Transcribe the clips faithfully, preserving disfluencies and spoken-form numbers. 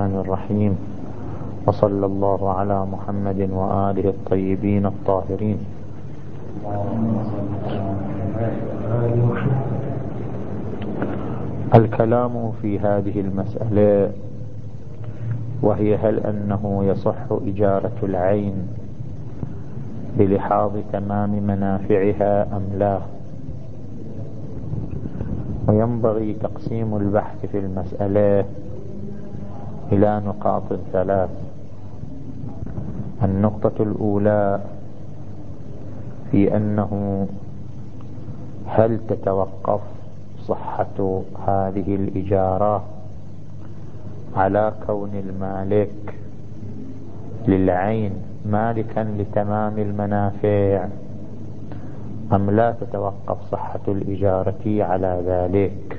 الرحمن الرحيم، وصلى الله على محمد وآله الطيبين الطاهرين. الكلام في هذه المسألة، وهي هل أنه يصح إجارة العين بلحاظ تمام منافعها أم لا؟ وينبغي تقسيم البحث في المسألة إلى نقاط ثلاث. النقطة الأولى في أنه هل تتوقف صحة هذه الإجارة على كون المالك للعين مالكا لتمام المنافع، أم لا تتوقف صحة الإجارة على ذلك؟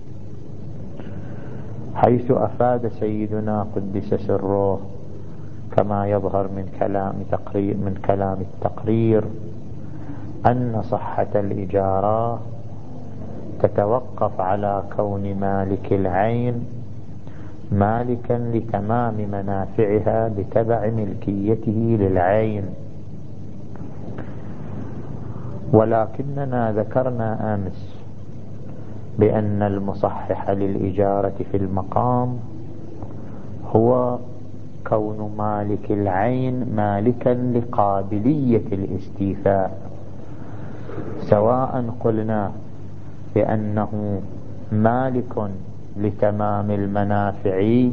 حيث أفاد سيدنا قدس سره كما يظهر من كلام تقرير من كلام التقرير أن صحة الإجارة تتوقف على كون مالك العين مالكا لتمام منافعها بتبع ملكيته للعين. ولكننا ذكرنا أمس بأن المصحح للإجارة في المقام هو كون مالك العين مالكا لقابلية الاستيفاء، سواء قلنا بأنه مالك لتمام المنافع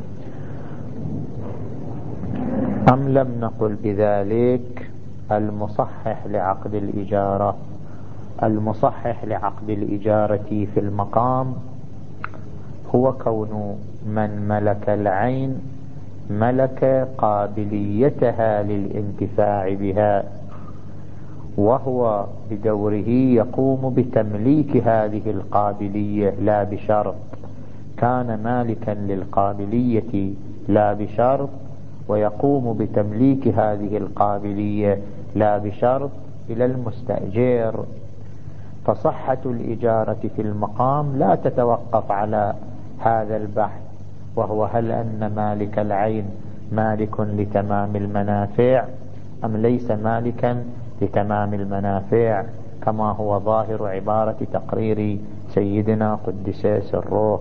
أم لم نقل بذلك. المصحح لعقد الإجارة المصحح لعقد الإجارة في المقام هو كون من ملك العين ملك قابليتها للانتفاع بها، وهو بدوره يقوم بتمليك هذه القابلية لا بشرط. كان مالكا للقابلية لا بشرط، ويقوم بتمليك هذه القابلية لا بشرط إلى المستأجر. فصحة الإجارة في المقام لا تتوقف على هذا البحث، وهو هل أن مالك العين مالك لتمام المنافع أم ليس مالكا لتمام المنافع، كما هو ظاهر عبارة تقرير سيدنا قدس سره.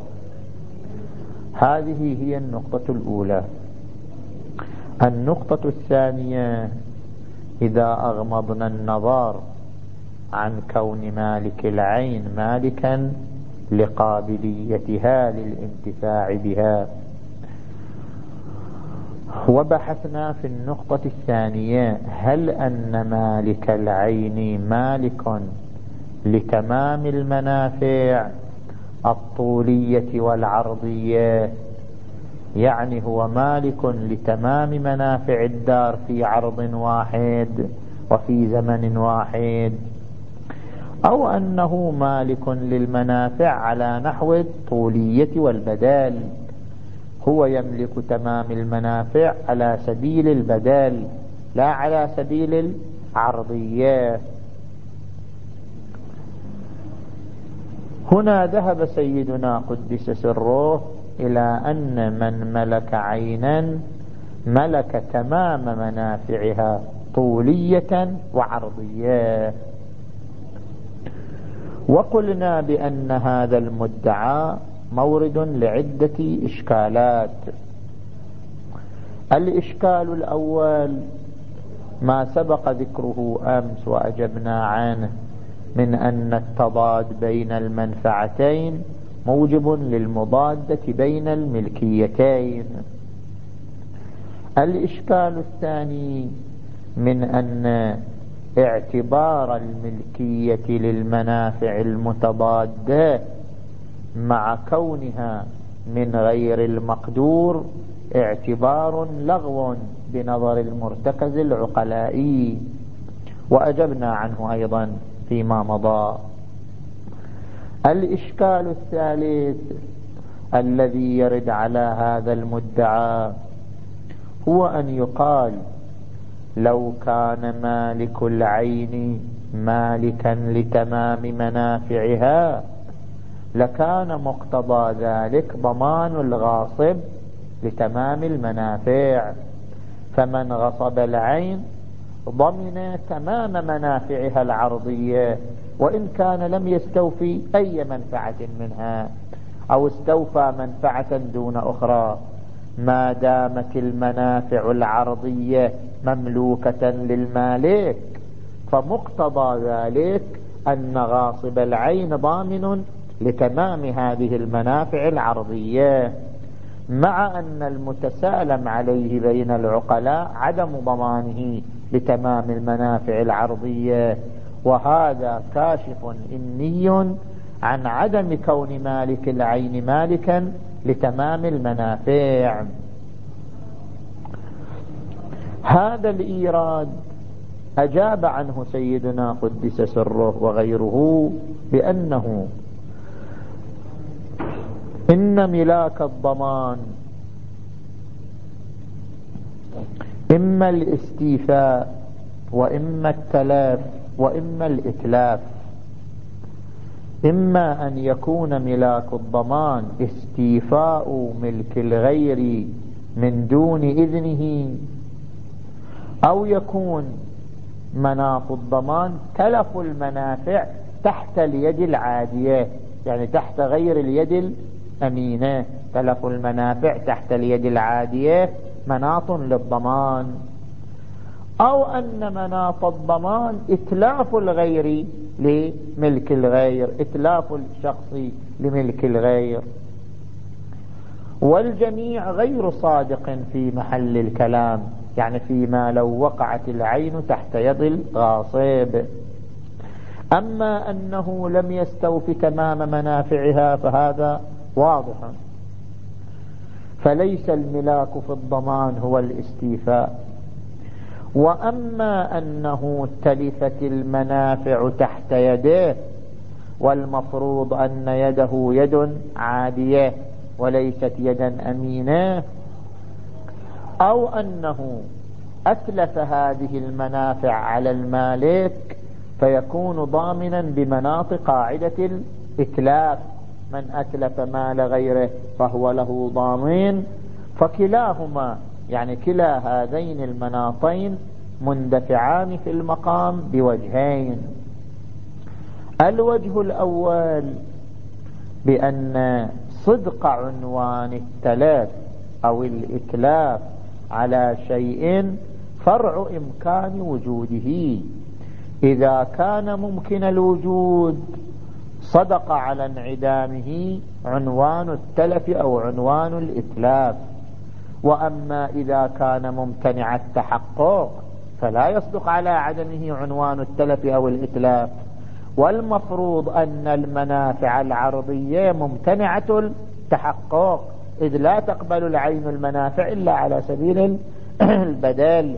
هذه هي النقطة الأولى. النقطة الثانية، إذا أغمضنا النظر عن كون مالك العين مالكا لقابليتها للانتفاع بها، وبحثنا في النقطة الثانية هل أن مالك العين مالك لتمام المنافع الطولية والعرضية، يعني هو مالك لتمام منافع الدار في عرض واحد وفي زمن واحد، أو أنه مالك للمنافع على نحو الطولية والبدال، هو يملك تمام المنافع على سبيل البدال لا على سبيل العرضية. هنا ذهب سيدنا قدس سره إلى أن من ملك عينا ملك تمام منافعها طولية وعرضية. وقلنا بأن هذا المدعى مورد لعدة إشكالات. الإشكال الأول ما سبق ذكره أمس وأجبنا عنه من أن التضاد بين المنفعتين موجب للمضادة بين الملكيتين. الإشكال الثاني من أن اعتبار الملكية للمنافع المتضادة مع كونها من غير المقدور اعتبار لغو بنظر المرتكز العقلائي، وأجبنا عنه أيضا فيما مضى. الإشكال الثالث الذي يرد على هذا المدعى هو أن يقال لو كان مالك العين مالكا لتمام منافعها لكان مقتضى ذلك ضمان الغاصب لتمام المنافع. فمن غصب العين ضمن تمام منافعها العرضية، وإن كان لم يستوفي أي منفعة منها أو استوفى منفعة دون أخرى، ما دامت المنافع العرضية مملوكة للمالك، فمقتضى ذلك أن غاصب العين ضامن لتمام هذه المنافع العرضية، مع أن المتسالم عليه بين العقلاء عدم ضمانه لتمام المنافع العرضية، وهذا كاشف إني عن عدم كون مالك العين مالكا لتمام المنافع. هذا الإيراد أجاب عنه سيدنا قدس سره وغيره بأنه إن ملاك الضمان إما الاستيفاء وإما التلاف وإما الإتلاف. إما أن يكون ملاك الضمان استيفاء ملك الغير من دون إذنه، أو يكون مناط الضمان تلف المنافع تحت اليد العادية، يعني تحت غير اليد الأمينة. تلف المنافع تحت اليد العادية مناط للضمان، أو أن مناط الضمان إتلاف الغير لملك الغير، إتلاف الشخص لملك الغير. والجميع غير صادق في محل الكلام، يعني فيما لو وقعت العين تحت يد الغاصب. أما أنه لم يستوف تمام منافعها فهذا واضح، فليس الملاك في الضمان هو الاستيفاء. وأما أنه تلفت المنافع تحت يده، والمفروض أن يده يد عادية وليست يدا أمينة، أو أنه أتلف هذه المنافع على المالك، فيكون ضامنا بمناط قاعدة الإتلاف. من أتلف مال غيره فهو له ضامن. فكلاهما يعني كلا هذين المناطين مندفعان في المقام بوجهين. الوجه الأول بأن صدق عنوان التلف أو الإتلاف على شيء فرع إمكان وجوده. إذا كان ممكن الوجود صدق على انعدامه عنوان التلف أو عنوان الإتلاف. وأما إذا كان ممتنع التحقق فلا يصدق على عدمه عنوان التلف أو الإتلاف. والمفروض أن المنافع العرضية ممتنعة التحقق، إذ لا تقبل العين المنافع إلا على سبيل البدل.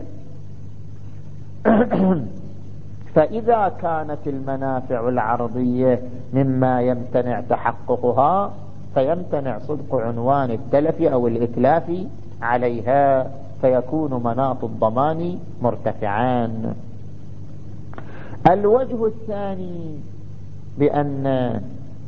فإذا كانت المنافع العرضية مما يمتنع تحققها فيمتنع صدق عنوان التلف أو الإتلاف عليها، فيكون مناط الضمان مرتفعان. الوجه الثاني بأن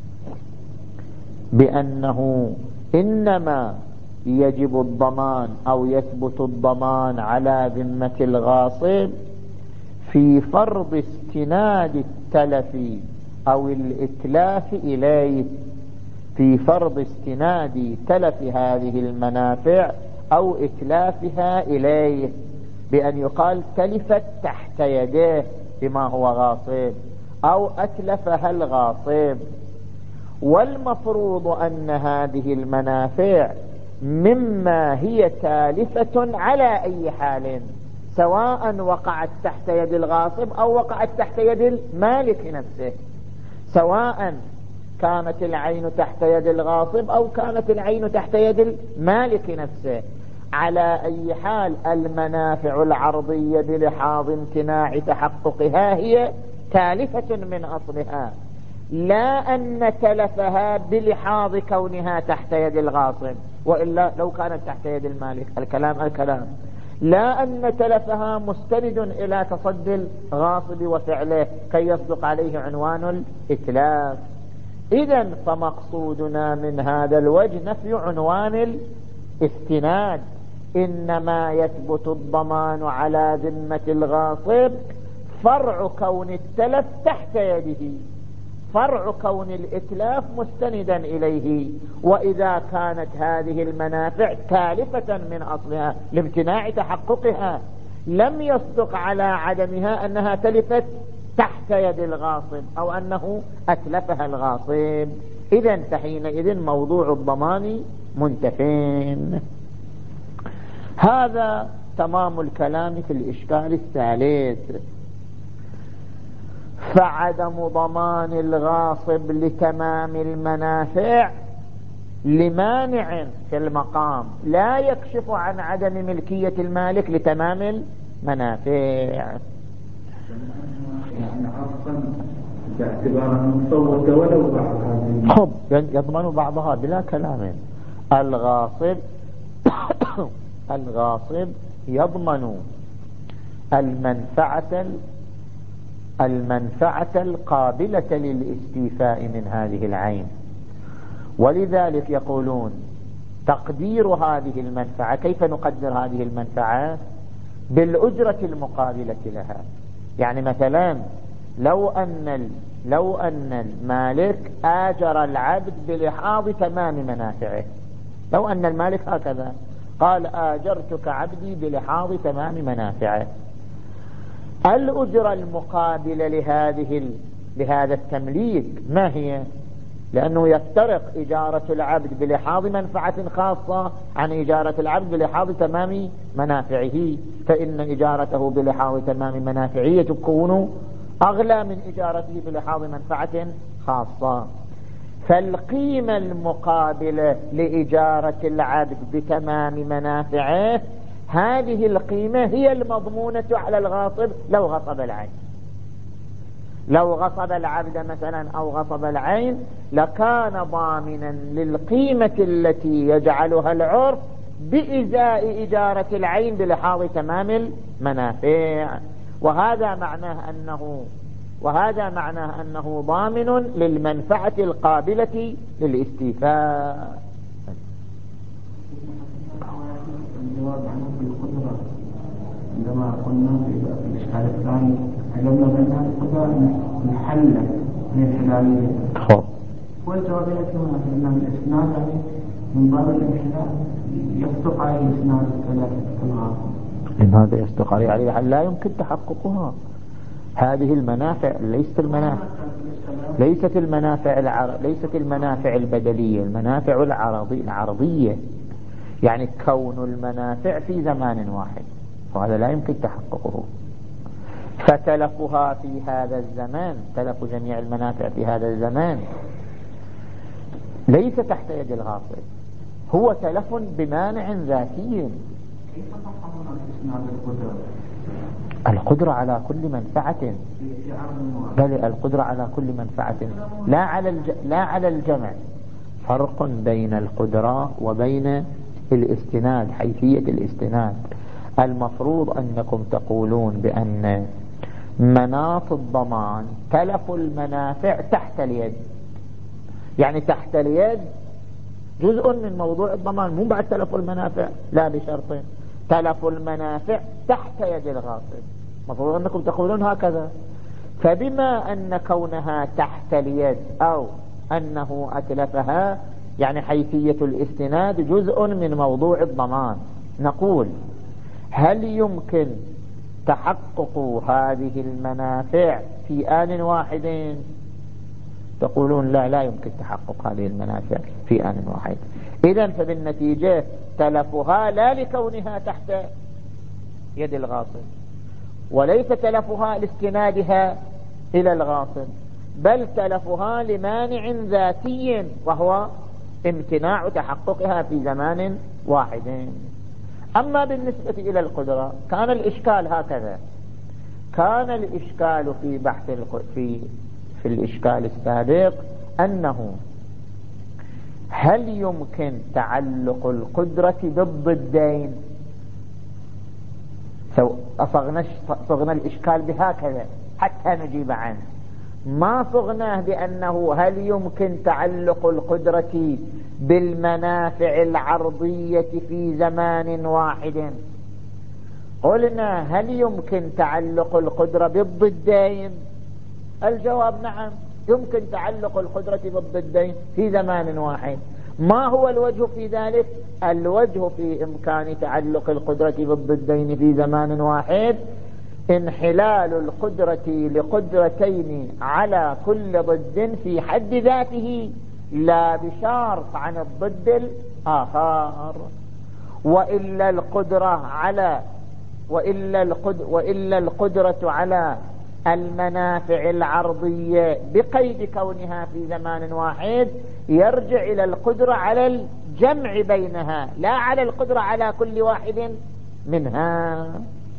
بأنه إنما يجب الضمان أو يثبت الضمان على ذمة الغاصب في فرض استناد التلف أو الإتلاف إليه، في فرض استناد تلف هذه المنافع أو إتلافها إليه، بأن يقال تلفت تحت يديه بما هو غاصب أو أتلفها الغاصب. والمفروض أن هذه المنافع مما هي تالفة على أي حال، سواء وقعت تحت يد الغاصب أو وقعت تحت يد المالك نفسه، سواء كانت العين تحت يد الغاصب أو كانت العين تحت يد المالك نفسه. على أي حال المنافع العرضية بلحاظ امتناع تحققها هي تالفة من أصلها، لا أن تلفها بلحاظ كونها تحت يد الغاصب، وإلا لو كانت تحت يد المالك الكلام الكلام لا أن تلفها مستند إلى تصدي الغاصب وفعله كي يصدق عليه عنوان الإتلاف. إذن فمقصودنا من هذا الوجه نفي عنوان استناد، إنما يثبت الضمان على ذمة الغاصب فرع كون التلف تحت يده، فرع كون الإتلاف مستندا إليه. وإذا كانت هذه المنافع تالفة من أصلها لامتناع تحققها، لم يصدق على عدمها أنها تلفت تحت يد الغاصب أو أنه أتلفها الغاصب، إذن فحينئذ موضوع الضمان منتفين. هذا تمام الكلام في الإشكال الثالث. فعدم ضمان الغاصب لتمام المنافع لمانع في المقام لا يكشف عن عدم ملكية المالك لتمام المنافع. يعني عصا باعتبار أنه صوت ولو بعض هذه خب يضمن بعضها بلا كلام. الغاصب الغاصب يضمن المنفعة المنفعة القابلة للاستيفاء من هذه العين، ولذلك يقولون تقدير هذه المنفعة، كيف نقدر هذه المنفعة؟ بالأجرة المقابلة لها. يعني مثلا لو أن لو أن المالك آجر العبد بلحاظ تمام منافعه، لو أن المالك هكذا قال آجرتك عبدي بلحاظ تمام منافعه، الأجرة المقابلة لهذه لهذا التمليك ما هي؟ لأنه يفترق إجارة العبد بلحاظ منفعة خاصة عن إجارة العبد بلحاظ تمام منافعه، فإن إجارته بلحاظ تمام منافعه تكون أغلى من إجارته بلحاظ منفعة خاصة. فالقيمة المقابلة لإجارة العبد بتمام منافعه، هذه القيمة هي المضمونة على الغاصب لو غصب العين. لو غصب العبد مثلا أو غصب العين لكان ضامنا للقيمة التي يجعلها العرف بإزاء إجارة العين بلحاظ تمام المنافع، وهذا معناه أنه وهذا معناه أنه ضامن للمنفعة القابلة للاستيفاء. الجواب عنه بالقدرة عندما قلنا في الإشكال الثاني علمنا بأنها القدرة محلة من الحلالية. خب والجواب يأتي هنا أن الإسناد من باب الانحلال يصدق عليه إسناد الثلاثة. لماذا يصدق عليه؟ عليه لا يمكن تحققها. هذه المنافع ليست المنافع ليست المنافع العر... ليست المنافع البدلية، المنافع العرضي... العرضية، يعني كون المنافع في زمان واحد، وهذا لا يمكن تحققه. فتلفها في هذا الزمان، تلف جميع المنافع في هذا الزمان ليس تحت يد الغاصب، هو تلف بمانع ذاتي. كيف تحققون إسناد القدرة؟ القدرة على كل منفعة، بل القدرة على كل منفعة لا على الج... لا على الجمع. فرق بين القدرة وبين الاستناد، حيثية الاستناد. المفروض أنكم تقولون بأن مناط الضمان تلف المنافع تحت اليد، يعني تحت اليد جزء من موضوع الضمان، مو بعد تلف المنافع، لا بشرط تلف المنافع تحت يد الغاصب. مفروض أنكم تقولون هكذا. فبما أن كونها تحت اليد أو أنه أتلفها، يعني حيثية الاستناد جزء من موضوع الضمان، نقول هل يمكن تحقق هذه المنافع في آن واحد؟ تقولون لا لا يمكن تحقق هذه المنافع في آن واحد. إذن فبالنتيجة تلفها لا لكونها تحت يد الغاصب، وليس تلفها لاستنادها إلى الغاصب، بل تلفها لمانع ذاتي وهو امتناع تحققها في زمان واحد. أما بالنسبة إلى القدرة كان الإشكال هكذا. كان الإشكال في بحث في في الإشكال السابق أنه هل يمكن تعلق القدرة بالضدين؟ صغنا صغنا الإشكال بهكذا حتى نجيب عنه. ما صغناه بأنه هل يمكن تعلق القدرة بالمنافع العرضية في زمان واحد؟ قلنا هل يمكن تعلق القدرة بالضدين؟ الجواب نعم، يمكن تعلق القدرة بالضدين في زمان واحد. ما هو الوجه في ذلك؟ الوجه في إمكان تعلق القدرة بالضدين في زمان واحد انحلال القدرة لقدرتين على كل ضد في حد ذاته، لا بشرط عن الضد الآخر. وإلا القدرة على وإلا القدرة, وإلا القدرة على المنافع العرضية بقيد كونها في زمان واحد يرجع إلى القدرة على الجمع بينها، لا على القدرة على كل واحد منها.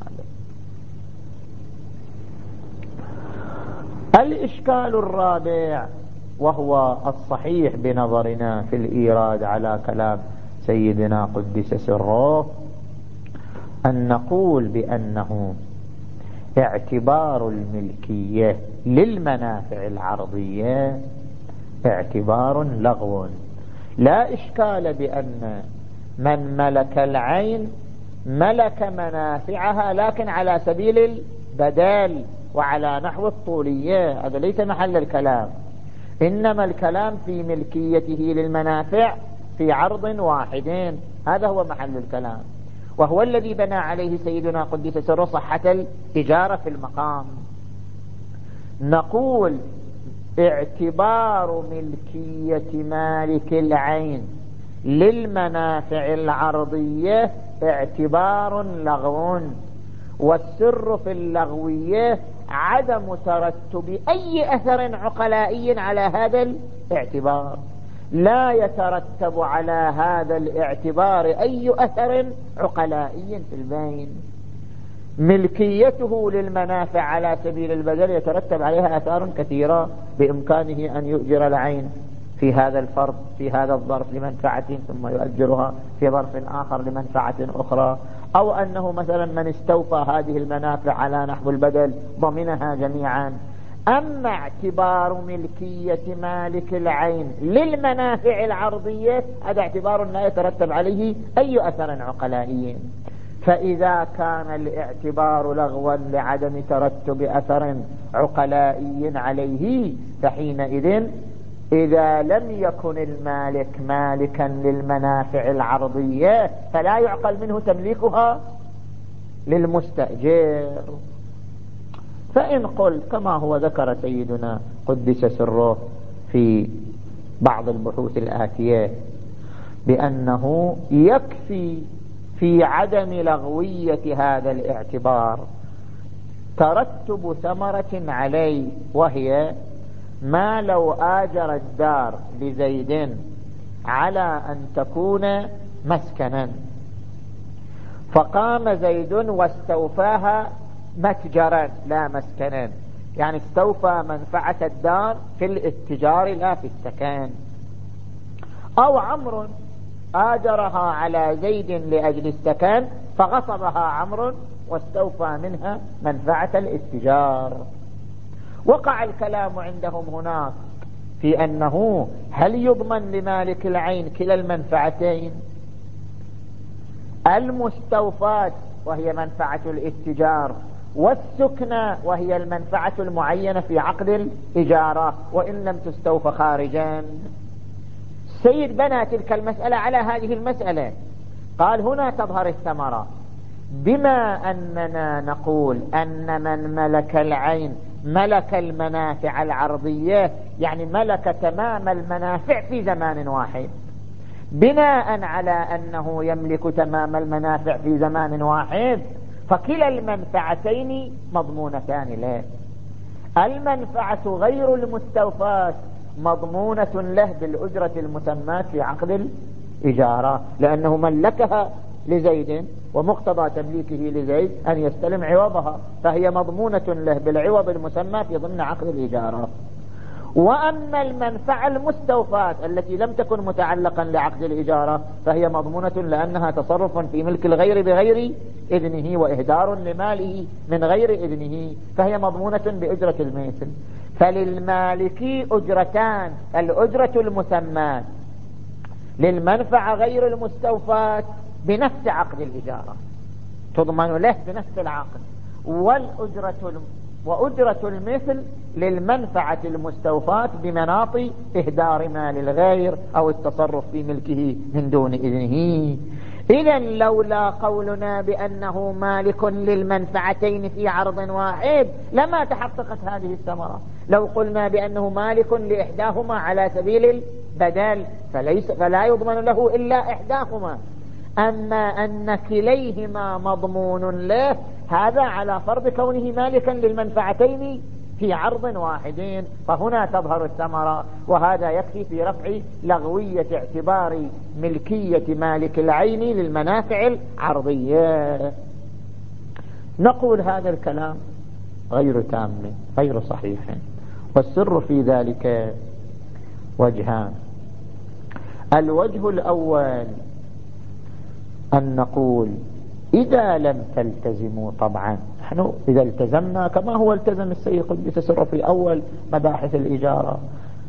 الإشكال الرابع، وهو الصحيح بنظرنا في الإيراد على كلام سيدنا قدس سره، أن نقول بأنه اعتبار الملكية للمنافع العرضية اعتبار لغو. لا إشكال بأن من ملك العين ملك منافعها لكن على سبيل البدل وعلى نحو الطولية، هذا ليس محل الكلام، إنما الكلام في ملكيته للمنافع في عرض واحدين، هذا هو محل الكلام، وهو الذي بنى عليه سيدنا قدس سره صحة الإجارة في المقام. نقول اعتبار ملكية مالك العين للمنافع العرضية اعتبار لغو، والسر في اللغوية عدم ترتب أي أثر عقلائي على هذا الاعتبار. لا يترتب على هذا الاعتبار أي أثر عقلائي في البين. ملكيته للمنافع على سبيل البدل يترتب عليها آثار كثيرة، بإمكانه أن يؤجر العين في هذا الفرض في هذا الظرف لمنفعة ثم يؤجرها في ظرف آخر لمنفعة أخرى، أو أنه مثلا من استوفى هذه المنافع على نحو البدل ضمنها جميعا. أما اعتبار ملكية مالك العين للمنافع العرضية هذا اعتبار لا يترتب عليه أي أثر عقلائي. فإذا كان الاعتبار لغوا لعدم ترتب أثر عقلائي عليه، فحينئذ إذا لم يكن المالك مالكا للمنافع العرضية فلا يعقل منه تمليكها للمستأجر. فإن قل كما هو ذكر سيدنا قدس سره في بعض البحوث الآتية بأنه يكفي في عدم لغوية هذا الاعتبار ترتب ثمرة عليه، وهي ما لو آجر الدار لزيد على أن تكون مسكنا، فقام زيد واستوفاها متجرا لا مسكنا، يعني استوفى منفعة الدار في الاتجار لا في السكن. أو عمرو آجرها على زيد لأجل السكن فغصبها عمرو واستوفى منها منفعة الاتجار. وقع الكلام عندهم هناك في أنه هل يضمن لمالك العين كلا المنفعتين، المستوفات وهي منفعة الاتجار والسكنى وهي المنفعة المعينة في عقد الإجارة وإن لم تستوفى خارجا. السيد بنى تلك المسألة على هذه المسألة، قال هنا تظهر الثمرة، بما أننا نقول أن من ملك العين ملك المنافع العرضية، يعني ملك تمام المنافع في زمان واحد، بناء على أنه يملك تمام المنافع في زمان واحد فكلا المنفعتين مضمونتان له. المنفعة غير المستوفاة مضمونة له بالأجرة المسماة في عقد الإجارة، لأنه ملكها لزيد ومقتضى تمليكه لزيد أن يستلم عوضها، فهي مضمونة له بالعوض المسمى في ضمن عقد الإجارة. وأما المنفعة المستوفاة التي لم تكن متعلقا لعقد الإجارة فهي مضمونة لأنها تصرف في ملك الغير بغير إذنه وإهدار لماله من غير إذنه، فهي مضمونة بأجرة المثل. فللمالك أجرتان: الأجرة المسماة للمنفعة غير المستوفاة بنفس عقد الإجارة، تضمن له بنفس العقد، والأجرة وأجرة المثل للمنفعة المستوفاة بمناط إهدار مال الغير أو التصرف في ملكه من دون إذنه. إذن لولا قولنا بأنه مالك للمنفعتين في عرض واحد لما تحققت هذه الثمرة. لو قلنا بأنه مالك لإحداهما على سبيل البدل فليس فلا يضمن له إلا إحداهما، أما أن كليهما مضمون له هذا على فرض كونه مالكا للمنفعتين في عرض واحد، فهنا تظهر الثمرة، وهذا يكفي في رفع لغوية اعتبار ملكية مالك العين للمنافع العرضية. نقول هذا الكلام غير تام غير صحيح، والسر في ذلك وجهان. الوجه الأول أن نقول إذا لم تلتزموا، طبعا نحن إذا التزمنا كما هو التزم السيد قدس سره في أول مباحث الإجارة،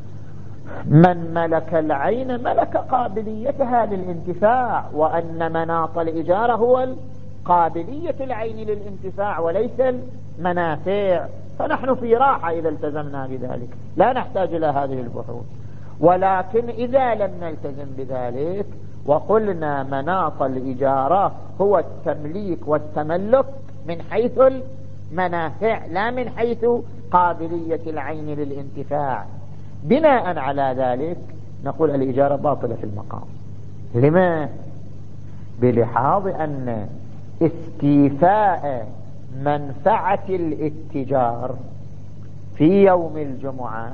من ملك العين ملك قابليتها للانتفاع، وأن مناط الإجارة هو قابلية العين للانتفاع وليس المنافع، فنحن في راحة إذا التزمنا بذلك، لا نحتاج إلى هذه البحوث. ولكن إذا لم نلتزم بذلك وقلنا مناط الإجارة هو التمليك والتملك من حيث المنافع لا من حيث قابلية العين للانتفاع، بناء على ذلك نقول الإجارة باطلة في المقام. لما؟ بلحاظ أن استيفاء منفعة الاتجار في يوم الجمعة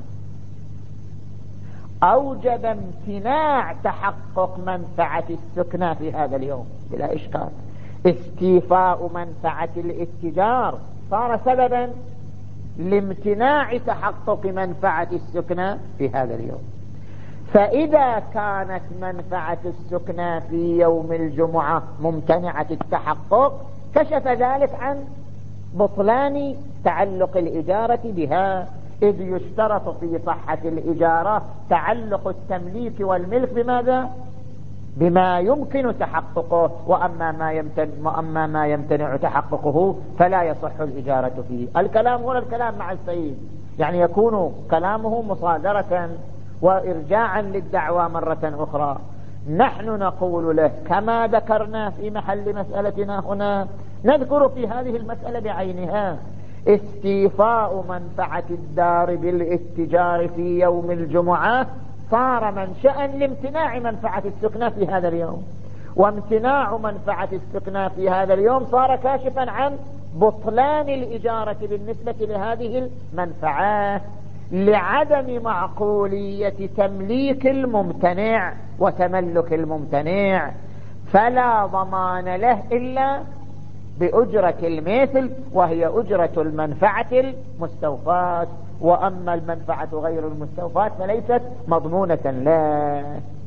أوجب امتناع تحقق منفعة السكنى في هذا اليوم بلا إشكال. استيفاء منفعة الاتجار صار سببا لامتناع تحقق منفعة السكنى في هذا اليوم. فإذا كانت منفعة السكنى في يوم الجمعة ممتنعة التحقق كشف ذلك عن بطلان تعلق الإجارة بها، إذ يشترط في صحة الإجارة تعلق التمليك والملك بماذا؟ بما يمكن تحققه، وأما ما يمتنع, وأما ما يمتنع تحققه فلا يصح الإجارة فيه. الكلام هو الكلام مع السيد، يعني يكون كلامه مصادرة وإرجاعا للدعوى مرة أخرى. نحن نقول له كما ذكرنا في محل مسألتنا هنا، نذكر في هذه المسألة بعينها: استيفاء منفعة الدار بالاتجار في يوم الجمعة صار منشأ لامتناع منفعة السكنى في هذا اليوم، وامتناع منفعة السكنى في هذا اليوم صار كاشفا عن بطلان الإجارة بالنسبة لهذه المنفعة، لعدم معقولية تمليك الممتنع وتملك الممتنع، فلا ضمان له إلا بأجرة المثل وهي أجرة المنفعة المستوفاة، وأما المنفعة غير المستوفاة فليست مضمونة لا.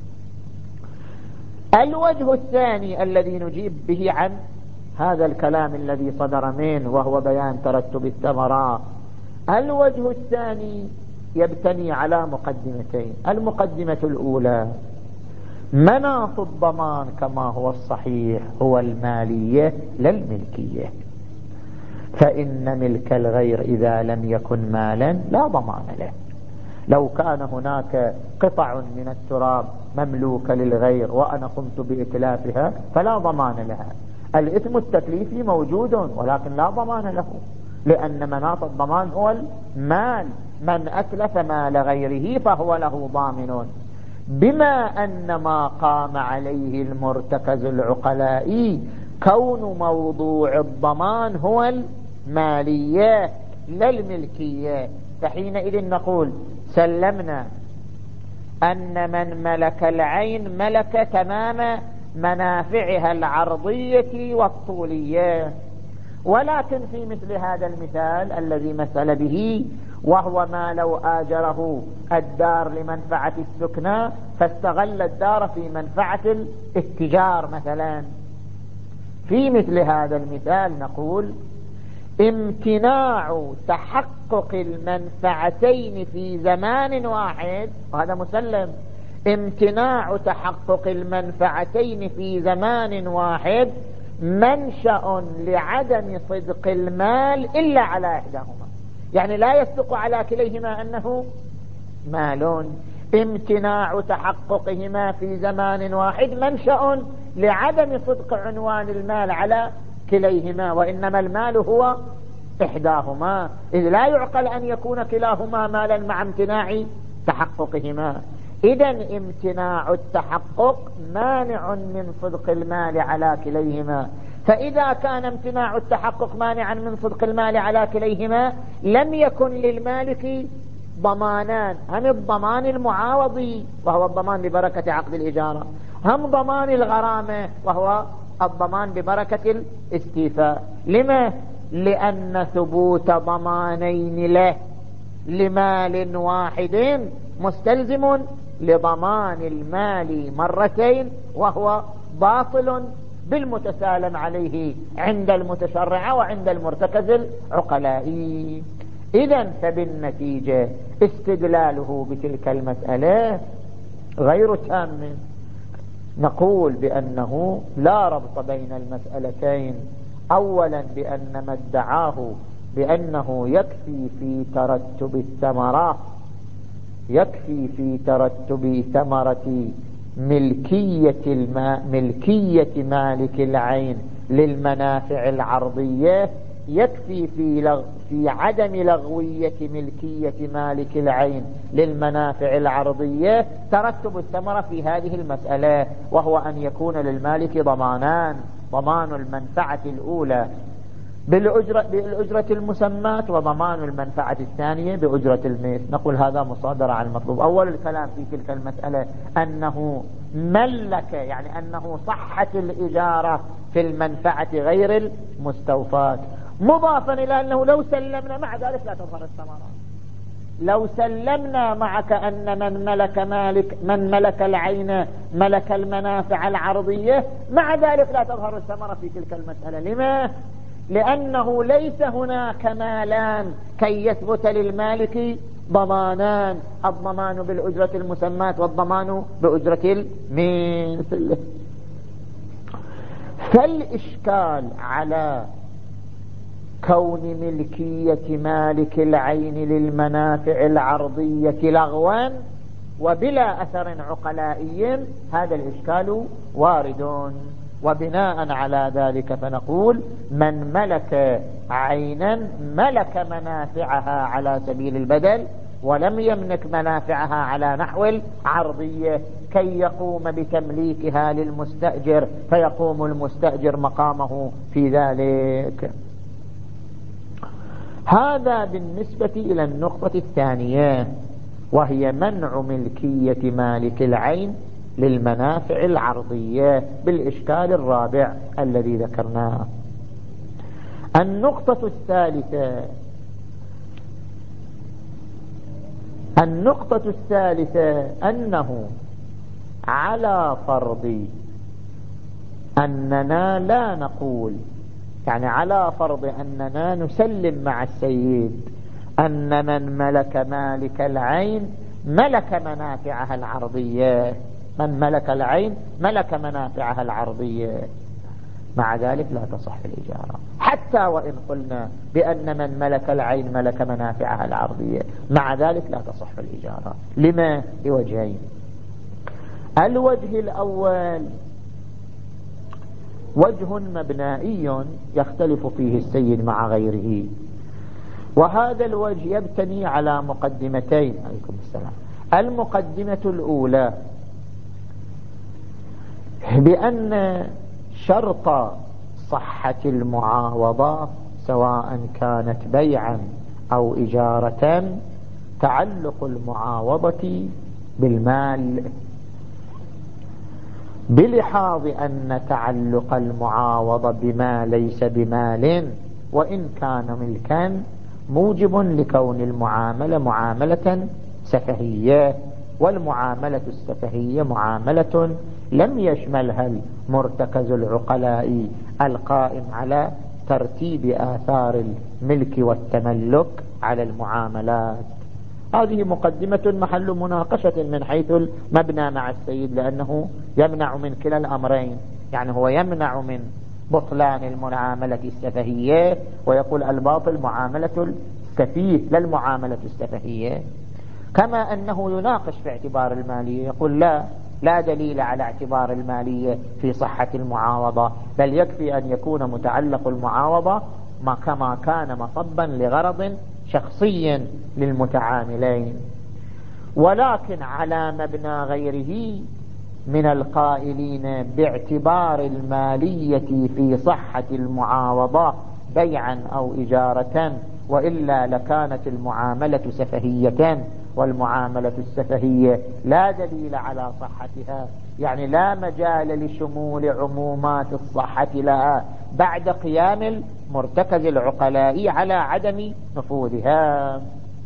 الوجه الثاني الذي نجيب به عن هذا الكلام الذي صدر منه وهو بيان ترتب الثمرات، الوجه الثاني يبتني على مقدمتين. المقدمة الأولى: مناط الضمان كما هو الصحيح هو المالية لا الملكية، فإن ملك الغير إذا لم يكن مالا لا ضمان له. لو كان هناك قطع من التراب مملوكة للغير وأنا قمت بإتلافها فلا ضمان لها. الإثم التكليفي موجود ولكن لا ضمان له، لأن مناط الضمان هو المال، من أتلف مال غيره فهو له ضامن. بما أن ما قام عليه المرتكز العقلائي كون موضوع الضمان هو المالية لا الملكية، فحينئذ نقول سلمنا أن من ملك العين ملك تمام منافعها العرضية والطولية. ولكن في مثل هذا المثال الذي مثل به، وهو ما لو آجره الدار لمنفعة السكنى فاستغل الدار في منفعة الاتجار مثلا، في مثل هذا المثال نقول امتناع تحقق المنفعتين في زمان واحد، وهذا مسلم، امتناع تحقق المنفعتين في زمان واحد منشأ لعدم صدق المال إلا على إحداهما، يعني لا يصدق على كليهما أنه مال. امتناع تحققهما في زمان واحد منشأ لعدم صدق عنوان المال على كليهما، وإنما المال هو إحداهما، إذ لا يعقل أن يكون كلاهما مالا مع امتناع تحققهما. إذن امتناع التحقق مانع من صدق المال على كليهما، فإذا كان امتناع التحقق مانعا من صدق المال على كليهما لم يكن للمالك ضمانان، هم الضمان المعاوضي وهو الضمان ببركة عقد الإجارة، هم ضمان الغرامة وهو الضمان ببركة الاستيفاء. لما؟ لأن ثبوت ضمانين له لمال واحد مستلزم لضمان المال مرتين، وهو باطل بالمتسالم عليه عند المتشرع وعند المرتكز العقلائي. إذن فبالنتيجة استدلاله بتلك المسألة غير تام. نقول بأنه لا ربط بين المسألتين، أولا بأن ما ادعاه بأنه يكفي في ترتب الثمرة يكفي في ترتب ثمرة ملكية الماء ملكية مالك العين للمنافع العرضية، يكفي في, لغ في عدم لغوية ملكية مالك العين للمنافع العرضية ترتب الثمرة في هذه المسألة، وهو أن يكون للمالك ضمانان: ضمان المنفعة الأولى بالأجرة, بالأجرة المسمات، وضمان المنفعة الثانية بأجرة المثل. نقول هذا مصادرة على المطلوب. أول الكلام في تلك المسألة أنه ملك، يعني أنه صحت الإجارة في المنفعة غير المستوفاة، مضافا إلى أنه لو سلمنا مع ذلك لا تظهر الثمرة. لو سلمنا معك أن من ملك مالك من ملك العين ملك المنافع العرضية، مع ذلك لا تظهر الثمرة في تلك المسألة. لما؟ لأنه ليس هناك مالان كي يثبت للمالك ضمانان: الضمان بالأجرة المسمات والضمان بأجرة المثل. فالإشكال على كون ملكية مالك العين للمنافع العرضية لغوا وبلا أثر عقلائي، هذا الإشكال وارد. وبناء على ذلك فنقول: من ملك عينا ملك منافعها على سبيل البدل، ولم يملك منافعها على نحو العرضية كي يقوم بتمليكها للمستأجر، فيقوم المستأجر مقامه في ذلك. هذا بالنسبة إلى النقطة الثانية، وهي منع ملكية مالك العين للمنافع العرضية بالإشكال الرابع الذي ذكرناه. النقطة الثالثة النقطة الثالثة أنه على فرض أننا لا نقول، يعني على فرض أننا نسلم مع السيد أن من ملك مالك العين ملك منافعها العرضية، من ملك العين ملك منافعها العرضية، مع ذلك لا تصح الإجارة، حتى وإن قلنا بأن من ملك العين ملك منافعها العرضية، مع ذلك لا تصح الإجارة. لما؟ لوجهين. الوجه الأول وجه مبنائي يختلف فيه السيد مع غيره، وهذا الوجه يبتني على مقدمتين. عليكم السلام. المقدمة الأولى بأن شرط صحة المعاوضة سواء كانت بيعا أو إجارة تعلق المعاوضة بالمال، بلحاظ أن تعلق المعاوضة بما ليس بمال وإن كان ملكا موجب لكون المعاملة معاملة سفهية، والمعاملة السفهية معاملة لم يشملها المرتكز العقلائي القائم على ترتيب آثار الملك والتملك على المعاملات. هذه مقدمة محل مناقشة من حيث المبنى مع السيد، لأنه يمنع من كلا الأمرين، يعني هو يمنع من بطلان المعاملة السفهية ويقول الباطل معاملة السفيه لا المعاملة السفهية، كما أنه يناقش في اعتبار المالية، يقول لا لا دليل على اعتبار المالية في صحة المعاوضة، بل يكفي أن يكون متعلق المعاوضة ما كما كان مصبا لغرض شخصي للمتعاملين. ولكن على مبنى غيره من القائلين باعتبار المالية في صحة المعاوضة بيعا أو إجارة، وإلا لكانت المعاملة سفهية، والمعاملة السفهية لا دليل على صحتها، يعني لا مجال لشمول عمومات الصحة لها بعد قيام المرتكز العقلاء على عدم نفوذها.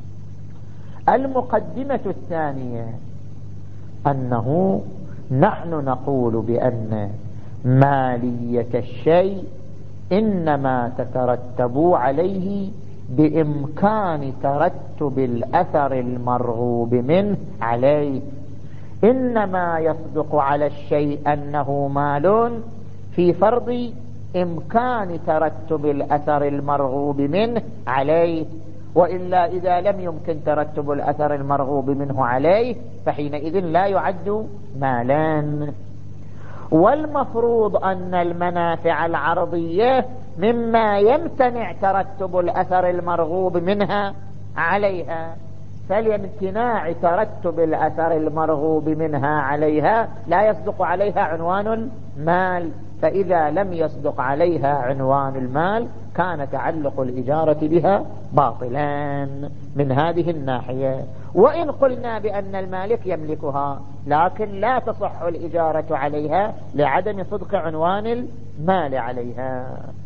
المقدمة الثانية أنه نحن نقول بأن مالية الشيء إنما تترتب عليه بإمكان ترتب الأثر المرغوب منه عليه، إنما يصدق على الشيء أنه مال في فرض إمكان ترتب الأثر المرغوب منه عليه، وإلا إذا لم يمكن ترتب الأثر المرغوب منه عليه فحينئذ لا يعد مالان. والمفروض أن المنافع العرضية مما يمتنع ترتب الأثر المرغوب منها عليها، فلامتناع ترتب الأثر المرغوب منها عليها لا يصدق عليها عنوان المال، فإذا لم يصدق عليها عنوان المال كان تعلق الإجارة بها باطلان من هذه الناحية. وإن قلنا بأن المالك يملكها لكن لا تصح الإجارة عليها لعدم صدق عنوان المال عليها.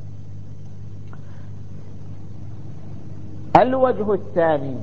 الوجه الثاني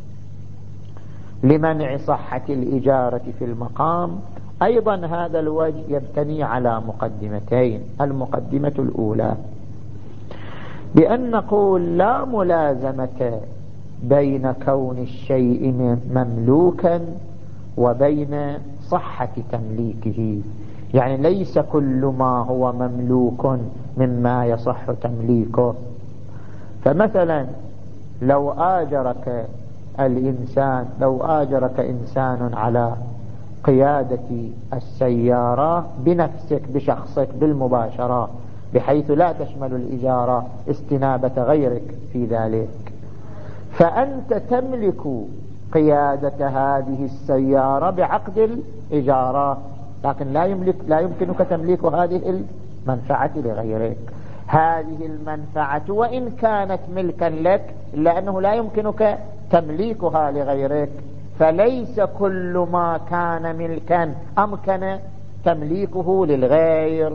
لمنع صحة الإجارة في المقام أيضا هذا الوجه يبتني على مقدمتين. المقدمة الأولى بأن نقول لا ملازمة بين كون الشيء مملوكا وبين صحة تمليكه، يعني ليس كل ما هو مملوك مما يصح تمليكه. فمثلا لو آجرك الإنسان لو آجرك إنسان على قيادة السيارة بنفسك بشخصك بالمباشرة، بحيث لا تشمل الإجارة استنابة غيرك في ذلك، فأنت تملك قيادة هذه السيارة بعقد الإجارة، لكن لا يملك لا يمكنك تمليك هذه المنفعة لغيرك. هذه المنفعة وإن كانت ملكا لك إلا أنه لا يمكنك تمليكها لغيرك، فليس كل ما كان ملكا أمكن تمليكه للغير.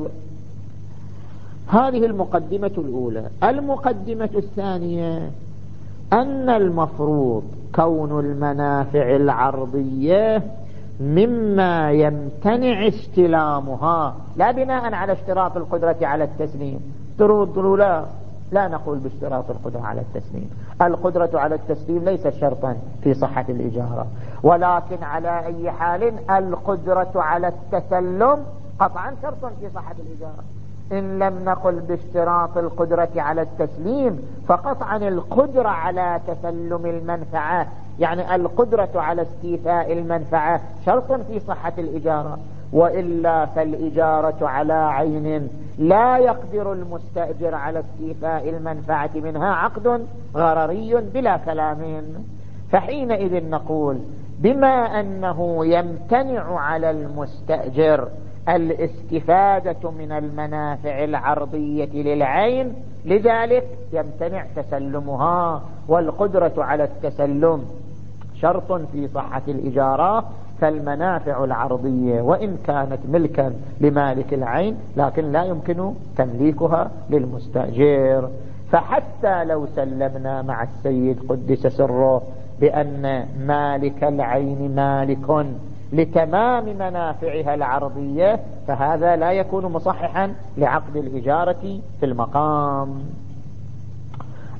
هذه المقدمة الأولى. المقدمة الثانية أن المفروض كون المنافع العرضية مما يمتنع استلامها، لا بناء على اشتراط القدرة على التسليم. تقولوا لا لا نقول باشتراط القدرة على التسليم، القدرة على التسليم ليست شرطا في صحة الإجارة، ولكن على أي حال القدرة على التسلم قطعا شرط في صحة الإجارة. إن لم نقل باشتراط القدرة على التسليم فقطعا القدرة على تسلم المنفعة، يعني القدرة على استيفاء المنفعة شرط في صحة الإجارة، وإلا فالإجارة على عين لا يقدر المستأجر على استيفاء المنفعة منها عقد غرري بلا كلام. فحينئذ نقول بما أنه يمتنع على المستأجر الاستفادة من المنافع العرضية للعين، لذلك يمتنع تسلمها، والقدرة على التسلم شرط في صحة الإجارة، فالمنافع العرضية وإن كانت ملكا لمالك العين لكن لا يمكن تمليكها للمستأجر. فحتى لو سلمنا مع السيد قدس سره بأن مالك العين مالك لتمام منافعها العرضية، فهذا لا يكون مصححا لعقد الإجارة في المقام.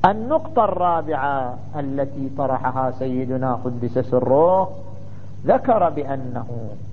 النقطة الرابعة التي طرحها سيدنا قدس سره، ذكر بأنه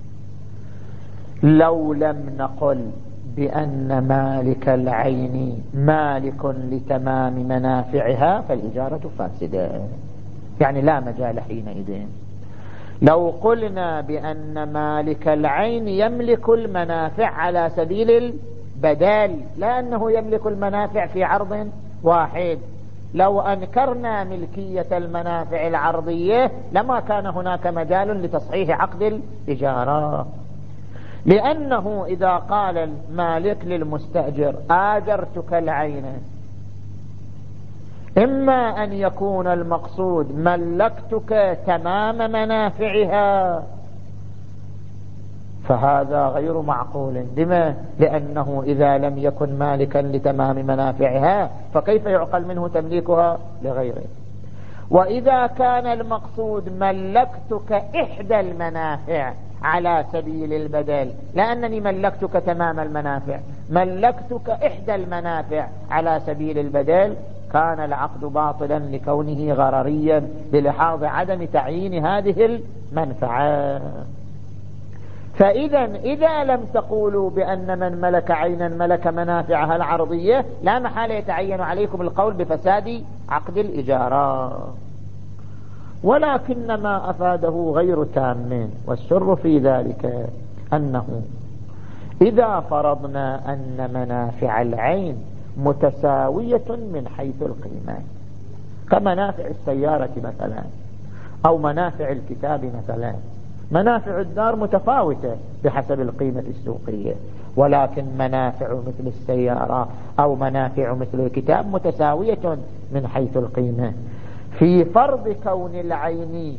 لو لم نقل بأن مالك العين مالك لتمام منافعها فالإجارة فاسدة، يعني لا مجال حينئذ. لو قلنا بأن مالك العين يملك المنافع على سبيل البدال، لا أنه يملك المنافع في عرض واحد، لو أنكرنا ملكية المنافع العرضية لما كان هناك مجال لتصحيح عقد الإجارة، لأنه إذا قال المالك للمستأجر آجرتك العين، إما أن يكون المقصود ملكتك تمام منافعها، فهذا غير معقول. لما؟ لأنه إذا لم يكن مالكا لتمام منافعها فكيف يعقل منه تمليكها لغيره؟ وإذا كان المقصود ملكتك إحدى المنافع على سبيل البدل، لأنني ملكتك تمام المنافع، ملكتك إحدى المنافع على سبيل البدل، كان العقد باطلا لكونه غرريا بلحاظ عدم تعيين هذه المنفعة. فإذا إذا لم تقولوا بأن من ملك عينا ملك منافعها العرضية لا محال يتعين عليكم القول بفساد عقد الإجارة، ولكن ما أفاده غير تام، والسر في ذلك أنه إذا فرضنا أن منافع العين متساوية من حيث القيمة كمنافع السيارة مثلا أو منافع الكتاب مثلا، منافع الدار متفاوتة بحسب القيمة السوقية، ولكن منافع مثل السيارة أو منافع مثل الكتاب متساوية من حيث القيمة. في فرض كون العين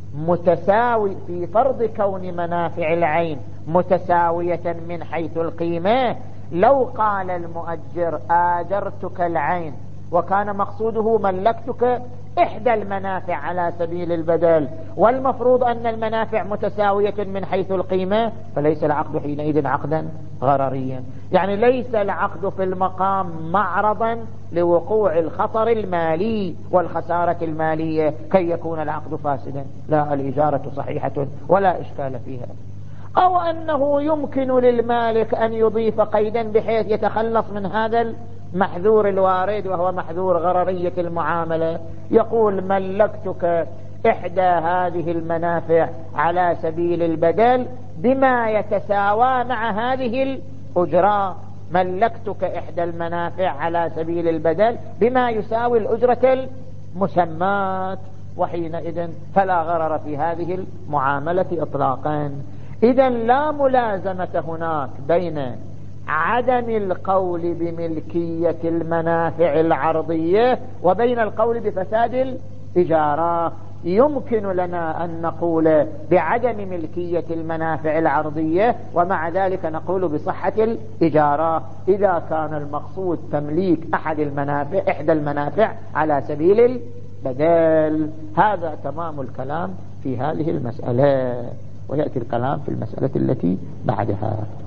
متساوي في فرض كون منافع العين متساوية من حيث القيمة، لو قال المؤجر آجرتك العين وكان مقصوده ملكتك إحدى المنافع على سبيل البدل، والمفروض أن المنافع متساوية من حيث القيمة، فليس العقد حينئذ عقدا غرريا، يعني ليس العقد في المقام معرضا لوقوع الخطر المالي والخسارة المالية كي يكون العقد فاسدا، لا، الإجارة صحيحة ولا إشكال فيها. أو أنه يمكن للمالك أن يضيف قيدا بحيث يتخلص من هذا المحذور الوارد وهو محذور غررية المعاملة، يقول ملكتك إحدى هذه المنافع على سبيل البدل بما يتساوى مع هذه الأجرة، ملكتك إحدى المنافع على سبيل البدل بما يساوي الأجرة المسمات، وحينئذ فلا غرر في هذه المعاملة إطلاقا. إذن لا ملازمة هناك بين عدم القول بملكية المنافع العرضية وبين القول بفساد الإجارة. يمكن لنا أن نقول بعدم ملكية المنافع العرضية ومع ذلك نقول بصحة الإجارة إذا كان المقصود تمليك أحد المنافع إحدى المنافع على سبيل البدل. هذا تمام الكلام في هذه المسألة، ويأتي الكلام في المسألة التي بعدها.